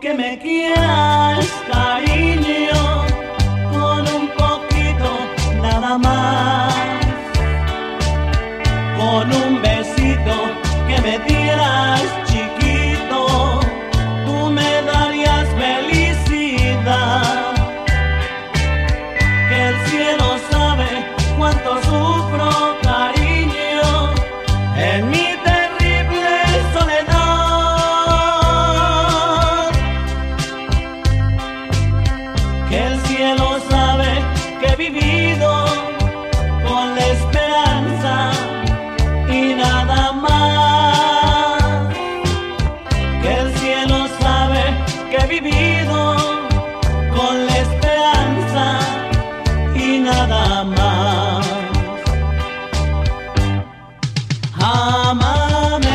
que me quieras, cariño, con un poquito nada más, con un besito que me dieras chiquito, tú me darías felicidad, que el cielo sabe cuánto sufro, cariño, en mi terrible soledad, que el cielo sabe que he vivido con la esperanza y nada más, que el cielo sabe que he vivido con la esperanza y nada más. Ámame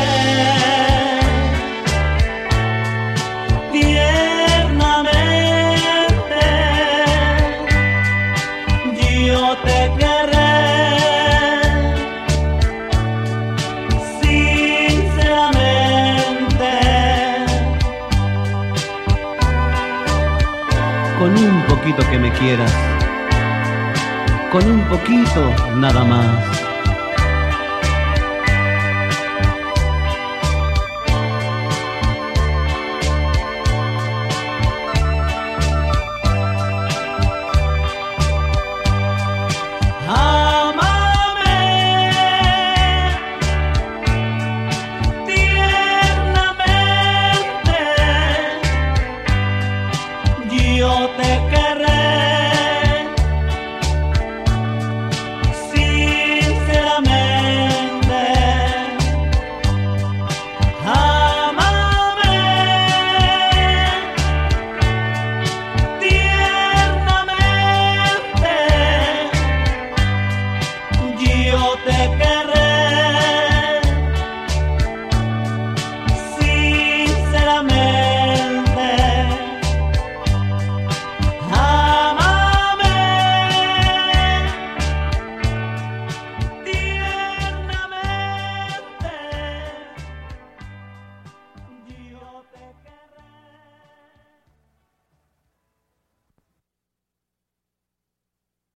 tiernamente, yo te querré sinceramente, con un poquito que me quieras, con un poquito nada más.